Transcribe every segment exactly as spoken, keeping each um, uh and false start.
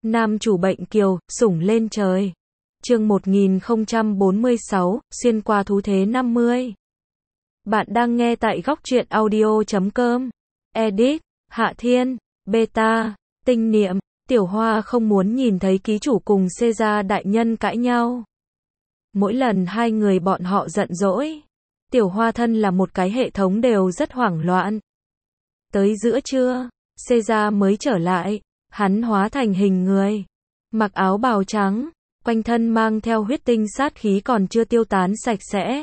Nam chủ bệnh kiều, sủng lên trời. Chương một nghìn không trăm bốn mươi sáu, xuyên qua thú thế năm mươi. Bạn đang nghe tại góc truyện audio chấm com. Edit, Hạ Thiên, Beta, Tinh Niệm. Tiểu Hoa không muốn nhìn thấy ký chủ cùng Caesar đại nhân cãi nhau. Mỗi lần hai người bọn họ giận dỗi, Tiểu Hoa thân là một cái hệ thống đều rất hoảng loạn. Tới giữa trưa, Caesar mới trở lại, hắn hóa thành hình người, mặc áo bào trắng, quanh thân mang theo huyết tinh sát khí còn chưa tiêu tán sạch sẽ.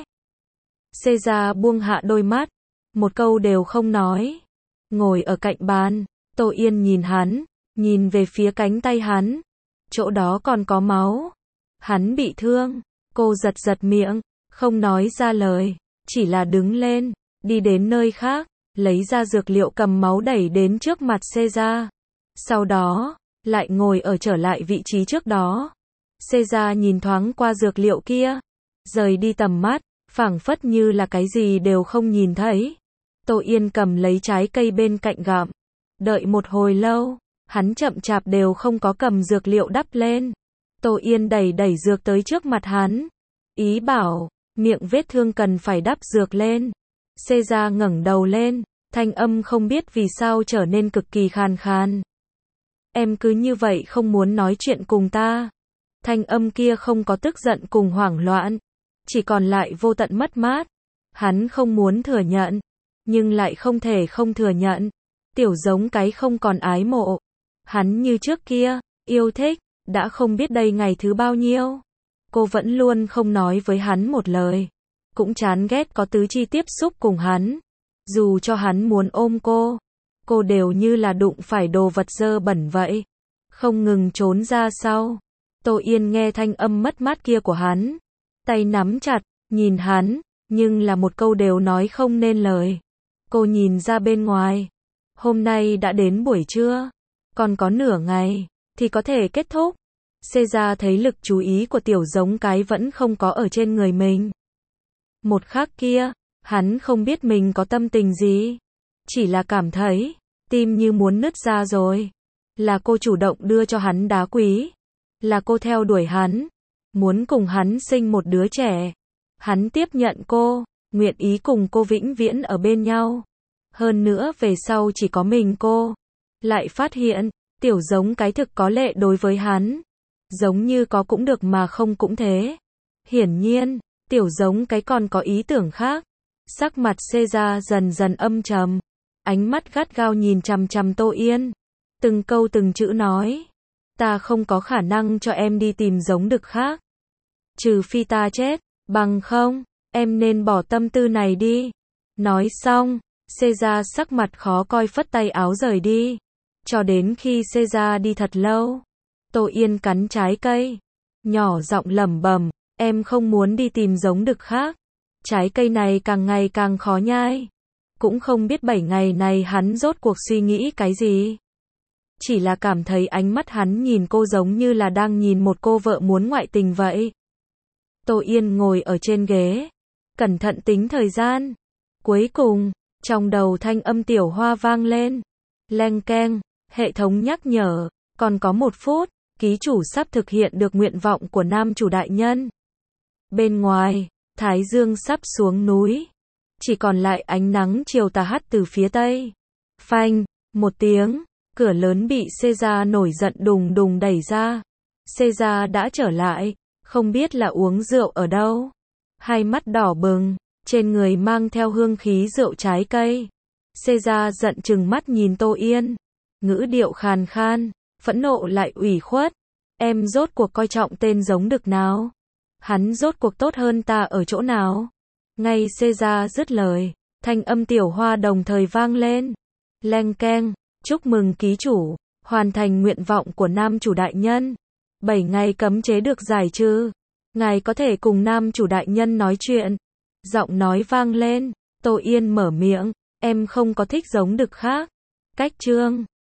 Caesar buông hạ đôi mắt, một câu đều không nói, ngồi ở cạnh bàn. Tô Yên nhìn hắn, nhìn về phía cánh tay hắn, chỗ đó còn có máu. Hắn bị thương. Cô giật giật miệng, không nói ra lời, chỉ là đứng lên, đi đến nơi khác, lấy ra dược liệu cầm máu đẩy đến trước mặt Caesar. Sau đó, lại ngồi ở trở lại vị trí trước đó. Caesar nhìn thoáng qua dược liệu kia, rời đi tầm mắt, phảng phất như là cái gì đều không nhìn thấy. Tô Yên cầm lấy trái cây bên cạnh gặm, đợi một hồi lâu, hắn chậm chạp đều không có cầm dược liệu đắp lên. Tô Yên đẩy đẩy dược tới trước mặt hắn, ý bảo, miệng vết thương cần phải đắp dược lên. Caesar ngẩng đầu lên, thanh âm không biết vì sao trở nên cực kỳ khàn khàn. Em cứ như vậy không muốn nói chuyện cùng ta. Thanh âm kia không có tức giận cùng hoảng loạn, chỉ còn lại vô tận mất mát. Hắn không muốn thừa nhận, nhưng lại không thể không thừa nhận. Tiểu giống cái không còn ái mộ. Hắn như trước kia, yêu thích, đã không biết đây ngày thứ bao nhiêu. Cô vẫn luôn không nói với hắn một lời. Cũng chán ghét có tứ chi tiếp xúc cùng hắn. Dù cho hắn muốn ôm cô, cô đều như là đụng phải đồ vật dơ bẩn vậy. Không ngừng trốn ra sau. Tô Yên nghe thanh âm mất mát kia của hắn. Tay nắm chặt, nhìn hắn, nhưng là một câu đều nói không nên lời. Cô nhìn ra bên ngoài. Hôm nay đã đến buổi trưa. Còn có nửa ngày, thì có thể kết thúc. Caesar thấy lực chú ý của tiểu giống cái vẫn không có ở trên người mình. Một khắc kia, hắn không biết mình có tâm tình gì. Chỉ là cảm thấy, tim như muốn nứt ra rồi. Là cô chủ động đưa cho hắn đá quý. Là cô theo đuổi hắn. Muốn cùng hắn sinh một đứa trẻ. Hắn tiếp nhận cô, nguyện ý cùng cô vĩnh viễn ở bên nhau. Hơn nữa về sau chỉ có mình cô. Lại phát hiện, tiểu giống cái thực có lệ đối với hắn. Giống như có cũng được mà không cũng thế. Hiển nhiên, tiểu giống cái còn có ý tưởng khác. Sắc mặt Caesar dần dần âm trầm. Ánh mắt gắt gao nhìn chằm chằm Tô Yên. Từng câu từng chữ nói. Ta không có khả năng cho em đi tìm giống đực khác. Trừ phi ta chết, bằng không, em nên bỏ tâm tư này đi. Nói xong, Caesar sắc mặt khó coi phất tay áo rời đi. Cho đến khi Caesar đi thật lâu, Tô Yên cắn trái cây, nhỏ giọng lẩm bẩm, em không muốn đi tìm giống đực khác. Trái cây này càng ngày càng khó nhai. Cũng không biết bảy ngày này hắn rốt cuộc suy nghĩ cái gì. Chỉ là cảm thấy ánh mắt hắn nhìn cô giống như là đang nhìn một cô vợ muốn ngoại tình vậy. Tô Yên ngồi ở trên ghế, cẩn thận tính thời gian. Cuối cùng, trong đầu thanh âm Tiểu Hoa vang lên. Leng keng, hệ thống nhắc nhở, còn có một phút, ký chủ sắp thực hiện được nguyện vọng của nam chủ đại nhân. Bên ngoài, Thái Dương sắp xuống núi. Chỉ còn lại ánh nắng chiều tà hắt từ phía tây. Phanh, một tiếng, cửa lớn bị Caesar nổi giận đùng đùng đẩy ra. Caesar đã trở lại, không biết là uống rượu ở đâu. Hai mắt đỏ bừng, trên người mang theo hương khí rượu trái cây. Caesar giận chừng mắt nhìn Tô Yên. Ngữ điệu khàn khan, phẫn nộ lại ủy khuất. Em rốt cuộc coi trọng tên giống đực nào? Hắn rốt cuộc tốt hơn ta ở chỗ nào? Ngay Caesar dứt lời, thanh âm Tiểu Hoa đồng thời vang lên. Leng keng, chúc mừng ký chủ, hoàn thành nguyện vọng của nam chủ đại nhân. Bảy ngày cấm chế được giải trừ. Ngài có thể cùng nam chủ đại nhân nói chuyện. Giọng nói vang lên, Tô Yên mở miệng, em không có thích giống đực khác. Cách chương